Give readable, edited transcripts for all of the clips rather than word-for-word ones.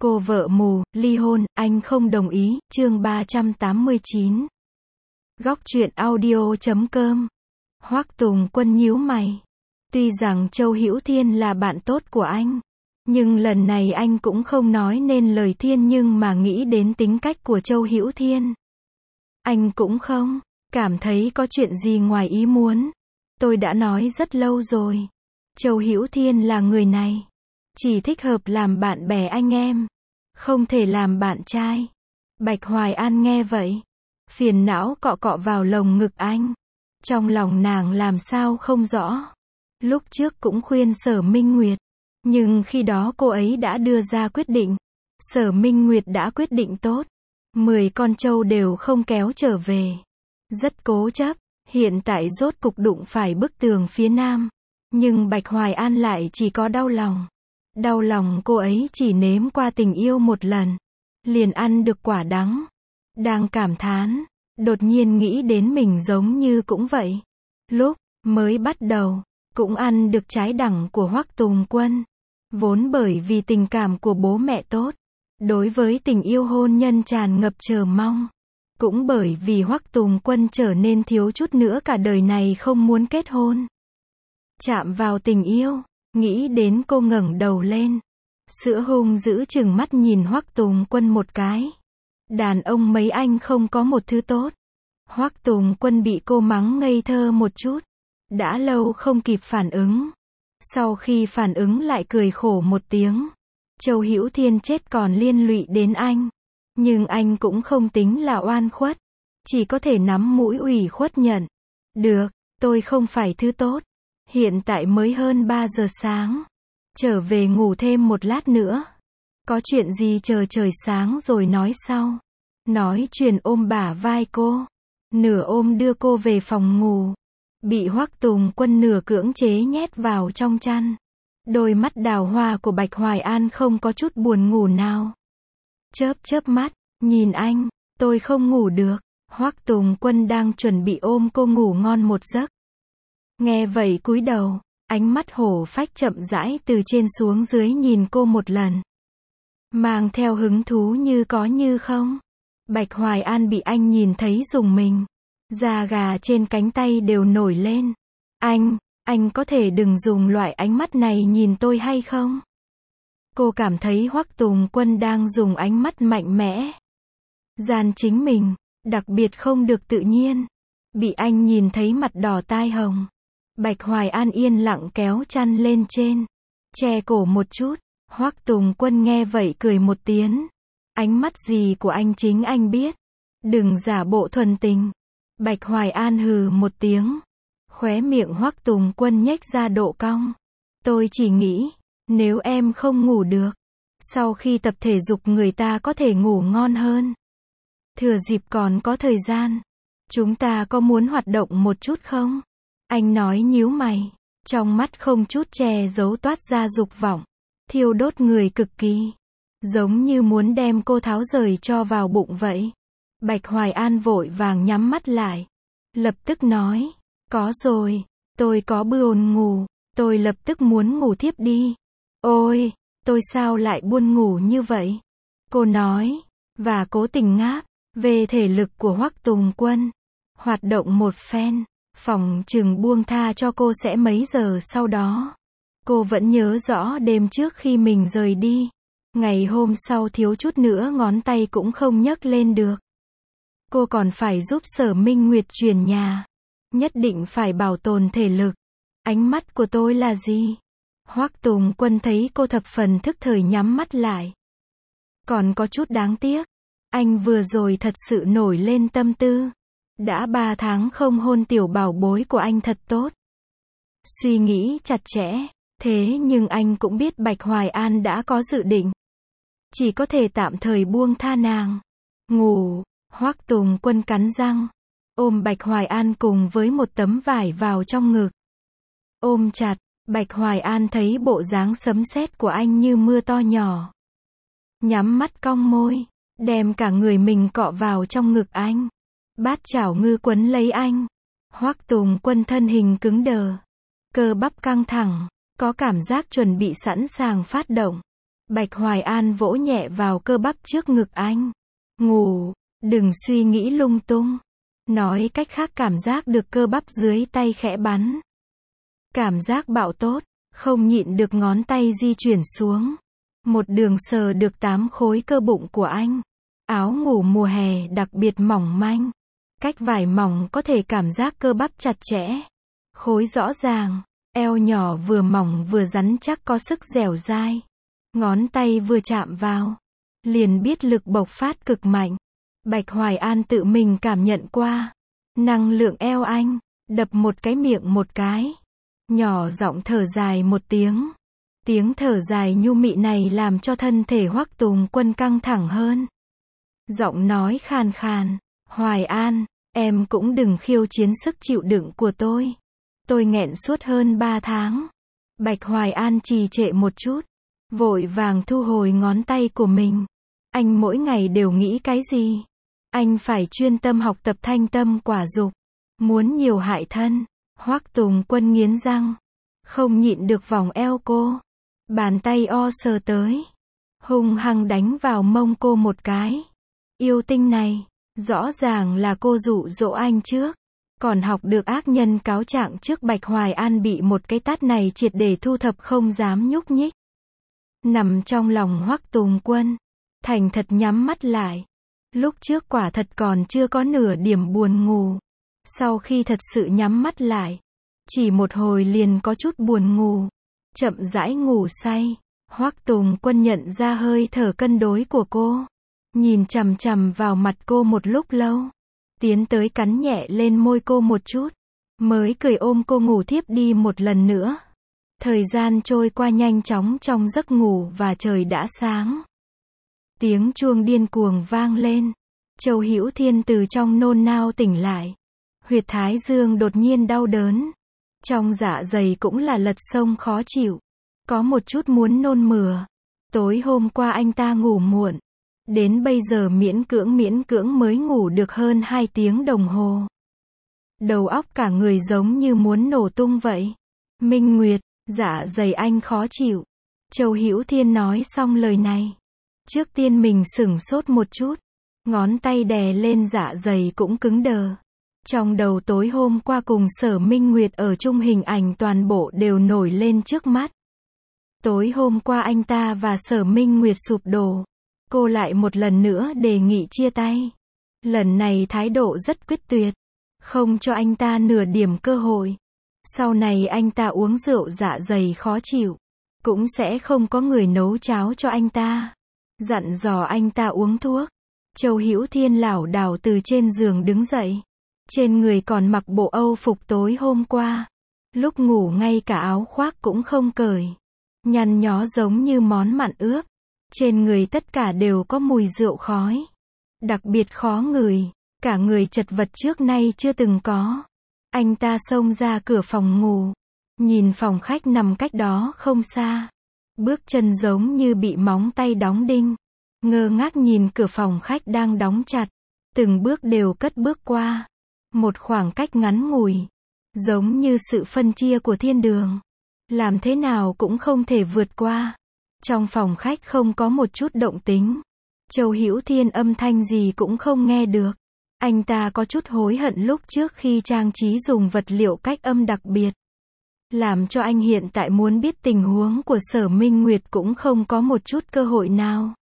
Cô vợ mù, ly hôn, anh không đồng ý, chương 389. Góc truyện audio.com. Hoắc Tùng Quân nhíu mày. Tuy rằng Châu Hữu Thiên là bạn tốt của anh, nhưng lần này anh cũng không nói nên lời thiên nhưng mà nghĩ đến tính cách của Châu Hữu Thiên. Anh cũng không cảm thấy có chuyện gì ngoài ý muốn. Tôi đã nói rất lâu rồi. Châu Hữu Thiên là người này. Chỉ thích hợp làm bạn bè anh em. Không thể làm bạn trai. Bạch Hoài An nghe vậy. Phiền não cọ cọ vào lồng ngực anh. Trong lòng nàng làm sao không rõ. Lúc trước cũng khuyên Sở Minh Nguyệt. Nhưng khi đó cô ấy đã đưa ra quyết định. Sở Minh Nguyệt đã quyết định tốt. 10 con trâu đều không kéo trở về. Rất cố chấp. Hiện tại rốt cục đụng phải bức tường phía nam. Nhưng Bạch Hoài An lại chỉ có đau lòng. Đau lòng cô ấy chỉ nếm qua tình yêu một lần. Liền ăn được quả đắng. Đang cảm thán. Đột nhiên nghĩ đến mình giống như cũng vậy. Lúc mới bắt đầu. Cũng ăn được trái đắng của Hoắc Tùng Quân. Vốn bởi vì tình cảm của bố mẹ tốt. Đối với tình yêu hôn nhân tràn ngập chờ mong. Cũng bởi vì Hoắc Tùng Quân trở nên thiếu chút nữa cả đời này không muốn kết hôn. Chạm vào tình yêu. Nghĩ đến cô ngẩng đầu lên. Sữa hung dữ chừng mắt nhìn Hoắc Tùng Quân một cái. Đàn ông mấy anh không có một thứ tốt. Hoắc Tùng Quân bị cô mắng ngây thơ một chút. Đã lâu không kịp phản ứng. Sau khi phản ứng lại cười khổ một tiếng. Châu Hữu Thiên chết còn liên lụy đến anh. Nhưng anh cũng không tính là oan khuất. Chỉ có thể nắm mũi ủy khuất nhận. Được, tôi không phải thứ tốt. Hiện tại mới hơn 3 giờ sáng. Trở về ngủ thêm một lát nữa. Có chuyện gì chờ trời sáng rồi nói sau. Nói chuyện ôm bả vai cô. Nửa ôm đưa cô về phòng ngủ. Bị Hoắc Tùng Quân nửa cưỡng chế nhét vào trong chăn. Đôi mắt đào hoa của Bạch Hoài An không có chút buồn ngủ nào. Chớp chớp mắt, nhìn anh, tôi không ngủ được. Hoắc Tùng Quân đang chuẩn bị ôm cô ngủ ngon một giấc. Nghe vậy cúi đầu, ánh mắt hổ phách chậm rãi từ trên xuống dưới nhìn cô một lần. Mang theo hứng thú như có như không. Bạch Hoài An bị anh nhìn thấy rùng mình. Da gà trên cánh tay đều nổi lên. Anh có thể đừng dùng loại ánh mắt này nhìn tôi hay không? Cô cảm thấy Hoắc Tùng Quân đang dùng ánh mắt mạnh mẽ. Gian chính mình, đặc biệt không được tự nhiên. Bị anh nhìn thấy mặt đỏ tai hồng. Bạch Hoài An yên lặng kéo chăn lên trên. Che cổ một chút. Hoắc Tùng Quân nghe vậy cười một tiếng. Ánh mắt gì của anh chính anh biết. Đừng giả bộ thuần tình. Bạch Hoài An hừ một tiếng. Khóe miệng Hoắc Tùng Quân nhếch ra độ cong. Tôi chỉ nghĩ, nếu em không ngủ được, sau khi tập thể dục người ta có thể ngủ ngon hơn. Thừa dịp còn có thời gian, chúng ta có muốn hoạt động một chút không? Anh nói nhíu mày, trong mắt không chút che giấu toát ra dục vọng, thiêu đốt người cực kỳ, giống như muốn đem cô tháo rời cho vào bụng vậy. Bạch Hoài An vội vàng nhắm mắt lại, lập tức nói, có rồi, tôi có buồn ngủ, tôi lập tức muốn ngủ thiếp đi. Ôi, tôi sao lại buồn ngủ như vậy? Cô nói, và cố tình ngáp, về thể lực của Hoắc Tùng Quân. Hoạt động một phen, phòng chừng buông tha cho cô sẽ mấy giờ sau đó. Cô vẫn nhớ rõ đêm trước khi mình rời đi. Ngày hôm sau thiếu chút nữa ngón tay cũng không nhấc lên được. Cô còn phải giúp Sở Minh Nguyệt chuyển nhà. Nhất định phải bảo tồn thể lực. Ánh mắt của tôi là gì? Hoắc Tùng Quân thấy cô thập phần thức thời nhắm mắt lại. Còn có chút đáng tiếc. Anh vừa rồi thật sự nổi lên tâm tư. Đã 3 tháng không hôn tiểu bảo bối của anh thật tốt. Suy nghĩ chặt chẽ. Thế nhưng anh cũng biết Bạch Hoài An đã có dự định. Chỉ có thể tạm thời buông tha nàng. Ngủ. Hoắc Tùng Quân cắn răng. Ôm Bạch Hoài An cùng với một tấm vải vào trong ngực. Ôm chặt, Bạch Hoài An thấy bộ dáng sấm sét của anh như mưa to nhỏ. Nhắm mắt cong môi, đem cả người mình cọ vào trong ngực anh. Bát chảo ngư quấn lấy anh. Hoắc Tùng Quân thân hình cứng đờ. Cơ bắp căng thẳng, có cảm giác chuẩn bị sẵn sàng phát động. Bạch Hoài An vỗ nhẹ vào cơ bắp trước ngực anh. Ngủ, đừng suy nghĩ lung tung. Nói cách khác cảm giác được cơ bắp dưới tay khẽ bắn. Cảm giác bạo tốt, không nhịn được ngón tay di chuyển xuống. Một đường sờ được 8 khối cơ bụng của anh. Áo ngủ mùa hè đặc biệt mỏng manh. Cách vải mỏng có thể cảm giác cơ bắp chặt chẽ. Khối rõ ràng, eo nhỏ vừa mỏng vừa rắn chắc có sức dẻo dai. Ngón tay vừa chạm vào, liền biết lực bộc phát cực mạnh. Bạch Hoài An tự mình cảm nhận qua. Năng lượng eo anh, đập một cái miệng một cái. Nhỏ giọng thở dài một tiếng. Tiếng thở dài nhu mị này làm cho thân thể Hoắc Tùng Quân căng thẳng hơn. Giọng nói khàn khàn, Hoài An, em cũng đừng khiêu chiến sức chịu đựng của tôi. Tôi nghẹn suốt hơn 3 tháng. Bạch Hoài An trì trệ một chút, vội vàng thu hồi ngón tay của mình. Anh mỗi ngày đều nghĩ cái gì? Anh phải chuyên tâm học tập thanh tâm quả dục. Muốn nhiều hại thân. Hoắc Tùng Quân nghiến răng, không nhịn được vòng eo cô. Bàn tay sờ tới, hung hăng đánh vào mông cô một cái. Yêu tinh này, rõ ràng là cô dụ dỗ anh trước, còn học được ác nhân cáo trạng trước. Bạch Hoài An bị một cái tát này triệt để thu thập, không dám nhúc nhích. Nằm trong lòng Hoắc Tùng Quân, thành thật nhắm mắt lại. Lúc trước quả thật còn chưa có nửa điểm buồn ngủ. Sau khi thật sự nhắm mắt lại, chỉ một hồi liền có chút buồn ngủ. Chậm rãi ngủ say. Hoắc Tùng Quân nhận ra hơi thở cân đối của cô. Nhìn chằm chằm vào mặt cô một lúc lâu. Tiến tới cắn nhẹ lên môi cô một chút. Mới cười ôm cô ngủ thiếp đi một lần nữa. Thời gian trôi qua nhanh chóng trong giấc ngủ và trời đã sáng. Tiếng chuông điên cuồng vang lên. Châu Hữu Thiên từ trong nôn nao tỉnh lại. Huyệt thái dương đột nhiên đau đớn. Trong dạ dày cũng là lật sông khó chịu. Có một chút muốn nôn mửa. Tối hôm qua anh ta ngủ muộn. Đến bây giờ miễn cưỡng mới ngủ được hơn 2 tiếng đồng hồ. Đầu óc cả người giống như muốn nổ tung vậy. Minh Nguyệt, dạ dày anh khó chịu. Châu Hữu Thiên nói xong lời này. Trước tiên mình sửng sốt một chút. Ngón tay đè lên dạ dày cũng cứng đờ. Trong đầu tối hôm qua cùng Sở Minh Nguyệt ở chung hình ảnh toàn bộ đều nổi lên trước mắt. Tối hôm qua anh ta và Sở Minh Nguyệt sụp đổ. Cô lại một lần nữa đề nghị chia tay. Lần này thái độ rất quyết tuyệt. Không cho anh ta nửa điểm cơ hội. Sau này anh ta uống rượu dạ dày khó chịu. Cũng sẽ không có người nấu cháo cho anh ta. Dặn dò anh ta uống thuốc. Châu Hữu Thiên lảo đảo từ trên giường đứng dậy. Trên người còn mặc bộ Âu phục tối hôm qua. Lúc ngủ ngay cả áo khoác cũng không cởi. Nhăn nhó giống như món mặn ướp. Trên người tất cả đều có mùi rượu khói. Đặc biệt khó ngửi. Cả người chật vật trước nay chưa từng có. Anh ta xông ra cửa phòng ngủ. Nhìn phòng khách nằm cách đó không xa. Bước chân giống như bị móng tay đóng đinh. Ngơ ngác nhìn cửa phòng khách đang đóng chặt. Từng bước đều cất bước qua. Một khoảng cách ngắn ngủi. Giống như sự phân chia của thiên đường. Làm thế nào cũng không thể vượt qua. Trong phòng khách không có một chút động tĩnh. Châu Hữu Thiên âm thanh gì cũng không nghe được. Anh ta có chút hối hận lúc trước khi trang trí dùng vật liệu cách âm đặc biệt. Làm cho anh hiện tại muốn biết tình huống của Sở Minh Nguyệt cũng không có một chút cơ hội nào.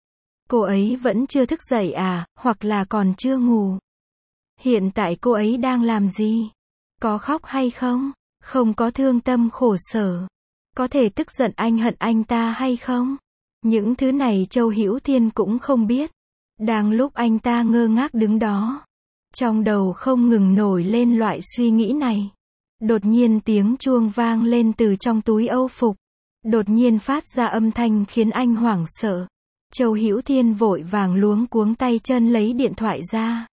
Cô ấy vẫn chưa thức dậy à, hoặc là còn chưa ngủ. Hiện tại cô ấy đang làm gì? Có khóc hay không? Không có thương tâm khổ sở. Có thể tức giận anh hận anh ta hay không? Những thứ này Châu Hữu Thiên cũng không biết. Đang lúc anh ta ngơ ngác đứng đó. Trong đầu không ngừng nổi lên loại suy nghĩ này. Đột nhiên tiếng chuông vang lên từ trong túi Âu phục. Đột nhiên phát ra âm thanh khiến anh hoảng sợ. Châu Hữu Thiên vội vàng luống cuống tay chân lấy điện thoại ra.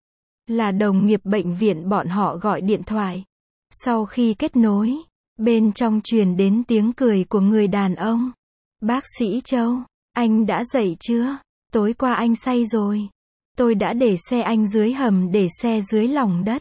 Là đồng nghiệp bệnh viện bọn họ gọi điện thoại. Sau khi kết nối, bên trong truyền đến tiếng cười của người đàn ông. Bác sĩ Châu, anh đã dậy chưa? Tối qua anh say rồi. Tôi đã để xe anh dưới hầm để xe dưới lòng đất.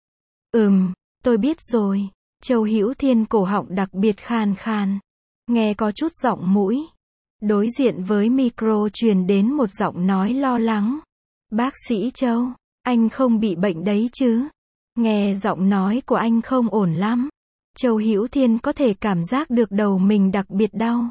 Tôi biết rồi. Châu Hữu Thiên cổ họng đặc biệt khàn khàn. Nghe có chút giọng mũi. Đối diện với micro truyền đến một giọng nói lo lắng. Bác sĩ Châu, anh không bị bệnh đấy chứ? Nghe giọng nói của anh không ổn lắm. Châu Hữu Thiên có thể cảm giác được đầu mình đặc biệt đau.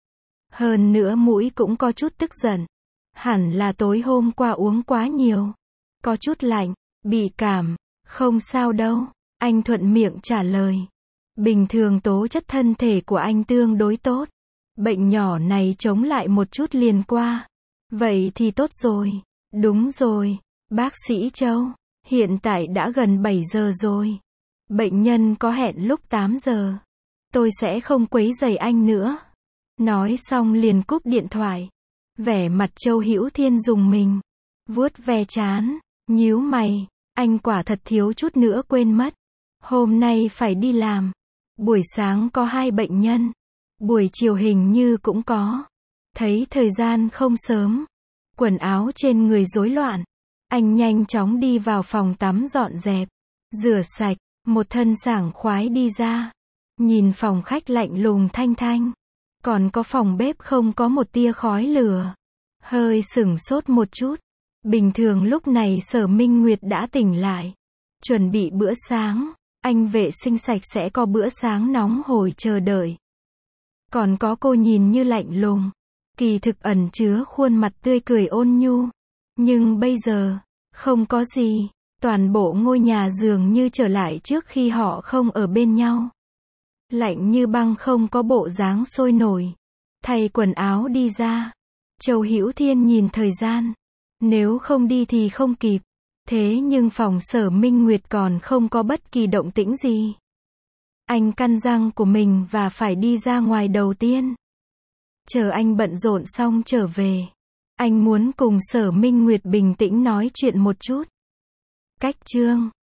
Hơn nữa mũi cũng có chút tức giận. Hẳn là tối hôm qua uống quá nhiều. Có chút lạnh, bị cảm. Không sao đâu, anh thuận miệng trả lời. Bình thường tố chất thân thể của anh tương đối tốt. Bệnh nhỏ này chống lại một chút liền qua. Vậy thì tốt rồi. Đúng rồi, bác sĩ Châu. Hiện tại đã gần 7 giờ rồi. Bệnh nhân có hẹn lúc 8 giờ. Tôi sẽ không quấy rầy anh nữa. Nói xong liền cúp điện thoại. Vẻ mặt Châu Hữu Thiên rùng mình. Vuốt ve trán, nhíu mày. Anh quả thật thiếu chút nữa quên mất. Hôm nay phải đi làm. Buổi sáng có 2 bệnh nhân. Buổi chiều hình như cũng có. Thấy thời gian không sớm. Quần áo trên người rối loạn. Anh nhanh chóng đi vào phòng tắm dọn dẹp. Rửa sạch. Một thân sảng khoái đi ra. Nhìn phòng khách lạnh lùng thanh thanh. Còn có phòng bếp không có một tia khói lửa. Hơi sửng sốt một chút. Bình thường lúc này Sở Minh Nguyệt đã tỉnh lại. Chuẩn bị bữa sáng. Anh vệ sinh sạch sẽ có bữa sáng nóng hổi chờ đợi. Còn có cô nhìn như lạnh lùng. Kỳ thực ẩn chứa khuôn mặt tươi cười ôn nhu. Nhưng bây giờ, không có gì. Toàn bộ ngôi nhà dường như trở lại trước khi họ không ở bên nhau. Lạnh như băng không có bộ dáng sôi nổi. Thay quần áo đi ra. Châu Hữu Thiên nhìn thời gian. Nếu không đi thì không kịp. Thế nhưng phòng Sở Minh Nguyệt còn không có bất kỳ động tĩnh gì. Anh căn răng của mình và phải đi ra ngoài đầu tiên. Chờ anh bận rộn xong trở về. Anh muốn cùng Sở Minh Nguyệt bình tĩnh nói chuyện một chút. Cách chương